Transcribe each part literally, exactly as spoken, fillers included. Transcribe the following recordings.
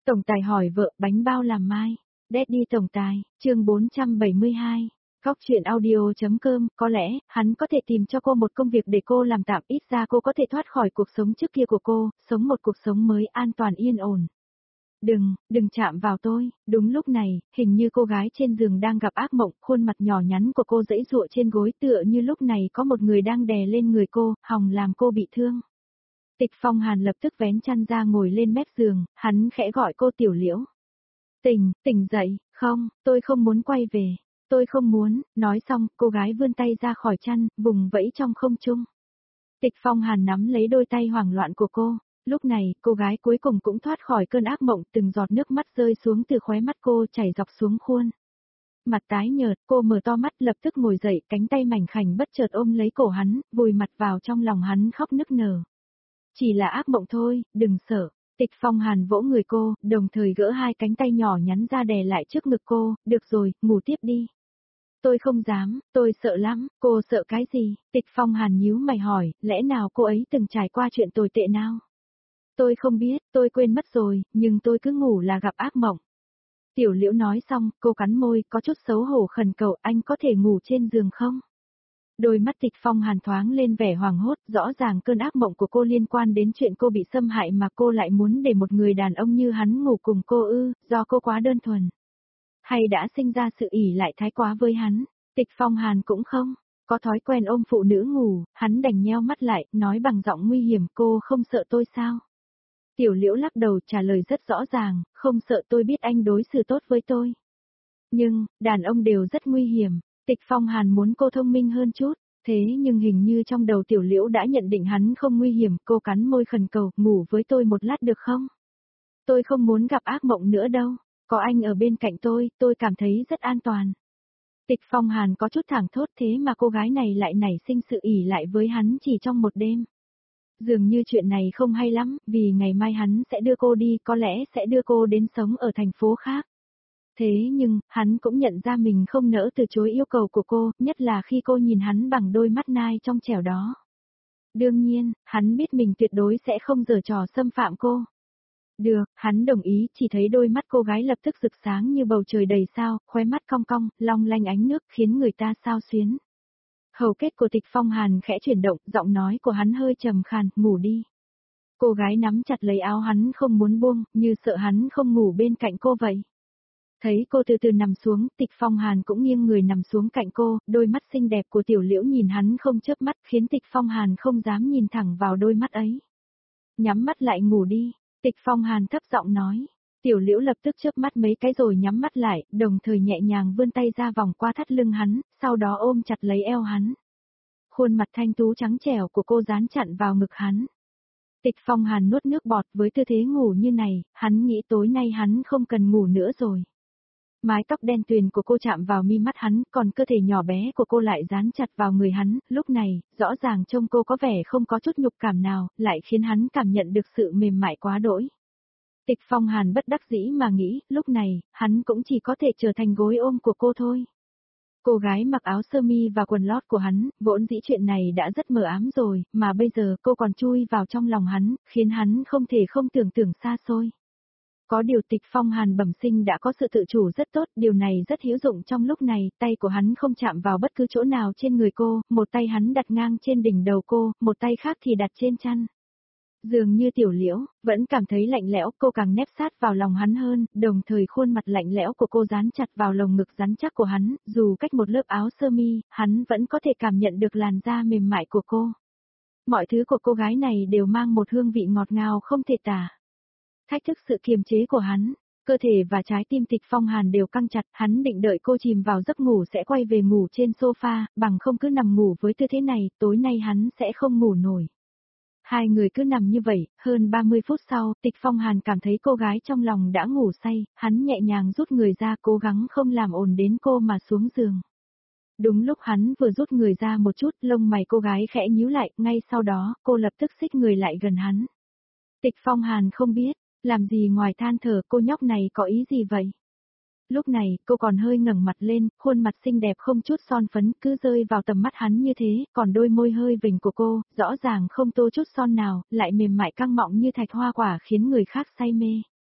Tổng tài hỏi vợ bánh bao làm mai. Daddy tổng tài, chương bốn trăm bảy mươi hai. Góc chuyện audio.com, có lẽ, hắn có thể tìm cho cô một công việc để cô làm tạm, ít ra cô có thể thoát khỏi cuộc sống trước kia của cô, sống một cuộc sống mới an toàn yên ổn. Đừng, đừng chạm vào tôi. Đúng lúc này, hình như cô gái trên giường đang gặp ác mộng, khuôn mặt nhỏ nhắn của cô giãy giụa trên gối tựa như lúc này có một người đang đè lên người cô, hòng làm cô bị thương. Tịch Phong Hàn lập tức vén chăn ra ngồi lên mép giường, hắn khẽ gọi cô Tiểu Liễu. Tỉnh, tỉnh dậy, không, tôi không muốn quay về, tôi không muốn, nói xong, cô gái vươn tay ra khỏi chăn, vùng vẫy trong không trung. Tịch Phong Hàn nắm lấy đôi tay hoảng loạn của cô, lúc này, cô gái cuối cùng cũng thoát khỏi cơn ác mộng, từng giọt nước mắt rơi xuống từ khóe mắt cô chảy dọc xuống khuôn. Mặt tái nhợt, cô mở to mắt lập tức ngồi dậy, cánh tay mảnh khảnh bất chợt ôm lấy cổ hắn, vùi mặt vào trong lòng hắn khóc nức nở. Chỉ là ác mộng thôi, đừng sợ. Tịch Phong Hàn vỗ người cô, đồng thời gỡ hai cánh tay nhỏ nhắn ra đè lại trước ngực cô, được rồi, ngủ tiếp đi. Tôi không dám, tôi sợ lắm, cô sợ cái gì? Tịch Phong Hàn nhíu mày hỏi, lẽ nào cô ấy từng trải qua chuyện tồi tệ nào? Tôi không biết, tôi quên mất rồi, nhưng tôi cứ ngủ là gặp ác mộng. Tiểu Liễu nói xong, cô cắn môi, có chút xấu hổ khẩn cầu, anh có thể ngủ trên giường không? Đôi mắt Tịch Phong Hàn thoáng lên vẻ hoảng hốt, rõ ràng cơn ác mộng của cô liên quan đến chuyện cô bị xâm hại mà cô lại muốn để một người đàn ông như hắn ngủ cùng cô ư, do cô quá đơn thuần. Hay đã sinh ra sự ỷ lại thái quá với hắn, Tịch Phong Hàn cũng không, có thói quen ôm phụ nữ ngủ, hắn đành nheo mắt lại, nói bằng giọng nguy hiểm, cô không sợ tôi sao? Tiểu Liễu lắc đầu trả lời rất rõ ràng, không sợ, tôi biết anh đối xử tốt với tôi. Nhưng, đàn ông đều rất nguy hiểm. Tịch Phong Hàn muốn cô thông minh hơn chút, thế nhưng hình như trong đầu Tiểu Liễu đã nhận định hắn không nguy hiểm, cô cắn môi khẩn cầu, ngủ với tôi một lát được không? Tôi không muốn gặp ác mộng nữa đâu, có anh ở bên cạnh tôi, tôi cảm thấy rất an toàn. Tịch Phong Hàn có chút thảng thốt, thế mà cô gái này lại nảy sinh sự ỷ lại với hắn chỉ trong một đêm. Dường như chuyện này không hay lắm, vì ngày mai hắn sẽ đưa cô đi, có lẽ sẽ đưa cô đến sống ở thành phố khác. Thế nhưng, hắn cũng nhận ra mình không nỡ từ chối yêu cầu của cô, nhất là khi cô nhìn hắn bằng đôi mắt nai trong trẻo đó. Đương nhiên, hắn biết mình tuyệt đối sẽ không giở trò xâm phạm cô. Được, hắn đồng ý, chỉ thấy đôi mắt cô gái lập tức rực sáng như bầu trời đầy sao, khóe mắt cong cong, long lanh ánh nước khiến người ta xao xuyến. Hầu kết của Tịch Phong Hàn khẽ chuyển động, giọng nói của hắn hơi trầm khàn, ngủ đi. Cô gái nắm chặt lấy áo hắn không muốn buông, như sợ hắn không ngủ bên cạnh cô vậy. Thấy cô từ từ nằm xuống, Tịch Phong Hàn cũng nghiêng người nằm xuống cạnh cô, đôi mắt xinh đẹp của Tiểu Liễu nhìn hắn không chớp mắt, khiến Tịch Phong Hàn không dám nhìn thẳng vào đôi mắt ấy. Nhắm mắt lại ngủ đi, Tịch Phong Hàn thấp giọng nói. Tiểu Liễu lập tức chớp mắt mấy cái rồi nhắm mắt lại, đồng thời nhẹ nhàng vươn tay ra vòng qua thắt lưng hắn, sau đó ôm chặt lấy eo hắn. Khuôn mặt thanh tú trắng trẻo của cô dán chặn vào ngực hắn. Tịch Phong Hàn nuốt nước bọt, với tư thế ngủ như này, hắn nghĩ tối nay hắn không cần ngủ nữa rồi. Mái tóc đen tuyền của cô chạm vào mi mắt hắn, còn cơ thể nhỏ bé của cô lại dán chặt vào người hắn, lúc này, rõ ràng trông cô có vẻ không có chút nhục cảm nào, lại khiến hắn cảm nhận được sự mềm mại quá đỗi. Tịch Phong Hàn bất đắc dĩ mà nghĩ, lúc này, hắn cũng chỉ có thể trở thành gối ôm của cô thôi. Cô gái mặc áo sơ mi và quần lót của hắn, vốn dĩ chuyện này đã rất mờ ám rồi, mà bây giờ cô còn chui vào trong lòng hắn, khiến hắn không thể không tưởng tượng xa xôi. Có điều Tịch Phong Hàn bẩm sinh đã có sự tự chủ rất tốt, điều này rất hữu dụng trong lúc này, tay của hắn không chạm vào bất cứ chỗ nào trên người cô, một tay hắn đặt ngang trên đỉnh đầu cô, một tay khác thì đặt trên chăn. Dường như Tiểu Liễu, vẫn cảm thấy lạnh lẽo, cô càng nép sát vào lòng hắn hơn, đồng thời khuôn mặt lạnh lẽo của cô dán chặt vào lồng ngực rắn chắc của hắn, dù cách một lớp áo sơ mi, hắn vẫn có thể cảm nhận được làn da mềm mại của cô. Mọi thứ của cô gái này đều mang một hương vị ngọt ngào không thể tả. Thách thức sự kiềm chế của hắn, cơ thể và trái tim Tịch Phong Hàn đều căng chặt, hắn định đợi cô chìm vào giấc ngủ sẽ quay về ngủ trên sofa, bằng không cứ nằm ngủ với tư thế này, tối nay hắn sẽ không ngủ nổi. Hai người cứ nằm như vậy, hơn ba mươi phút sau, Tịch Phong Hàn cảm thấy cô gái trong lòng đã ngủ say, hắn nhẹ nhàng rút người ra cố gắng không làm ồn đến cô mà xuống giường. Đúng lúc hắn vừa rút người ra một chút, lông mày cô gái khẽ nhíu lại, ngay sau đó, cô lập tức xích người lại gần hắn. Tịch Phong Hàn không biết, làm gì ngoài than thở, cô nhóc này có ý gì vậy? Lúc này, cô còn hơi ngẩng mặt lên, khuôn mặt xinh đẹp không chút son phấn, cứ rơi vào tầm mắt hắn như thế, còn đôi môi hơi vểnh của cô, rõ ràng không tô chút son nào, lại mềm mại căng mọng như thạch hoa quả khiến người khác say mê.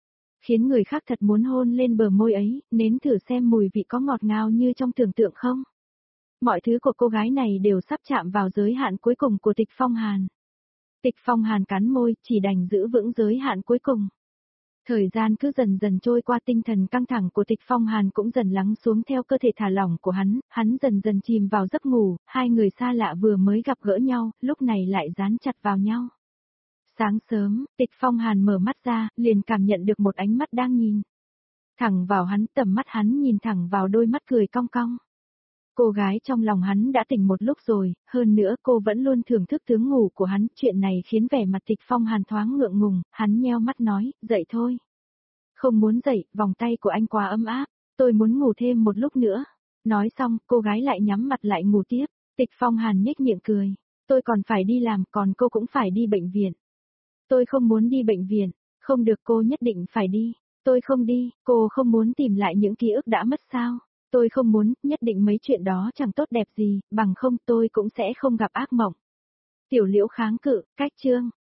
khiến người khác thật muốn hôn lên bờ môi ấy, nếm thử xem mùi vị có ngọt ngào như trong tưởng tượng không. Mọi thứ của cô gái này đều sắp chạm vào giới hạn cuối cùng của Tịch Phong Hàn. Tịch Phong Hàn cắn môi, chỉ đành giữ vững giới hạn cuối cùng. Thời gian cứ dần dần trôi qua, tinh thần căng thẳng của Tịch Phong Hàn cũng dần lắng xuống theo cơ thể thả lỏng của hắn, hắn dần dần chìm vào giấc ngủ, hai người xa lạ vừa mới gặp gỡ nhau, lúc này lại dán chặt vào nhau. Sáng sớm, Tịch Phong Hàn mở mắt ra, liền cảm nhận được một ánh mắt đang nhìn thẳng vào hắn, tầm mắt hắn nhìn thẳng vào đôi mắt cười cong cong. Cô gái trong lòng hắn đã tỉnh một lúc rồi, hơn nữa cô vẫn luôn thưởng thức tướng ngủ của hắn, chuyện này khiến vẻ mặt Tịch Phong Hàn thoáng ngượng ngùng, hắn nheo mắt nói, dậy thôi. Không muốn dậy, vòng tay của anh quá ấm áp, tôi muốn ngủ thêm một lúc nữa. Nói xong, cô gái lại nhắm mặt lại ngủ tiếp, Tịch Phong Hàn nhếch miệng cười, tôi còn phải đi làm, còn cô cũng phải đi bệnh viện. Tôi không muốn đi bệnh viện, không được, cô nhất định phải đi, tôi không đi, cô không muốn tìm lại những ký ức đã mất sao? Tôi không muốn, nhất định mấy chuyện đó chẳng tốt đẹp gì, bằng không tôi cũng sẽ không gặp ác mộng. Tiểu Liễu kháng cự, cách chương.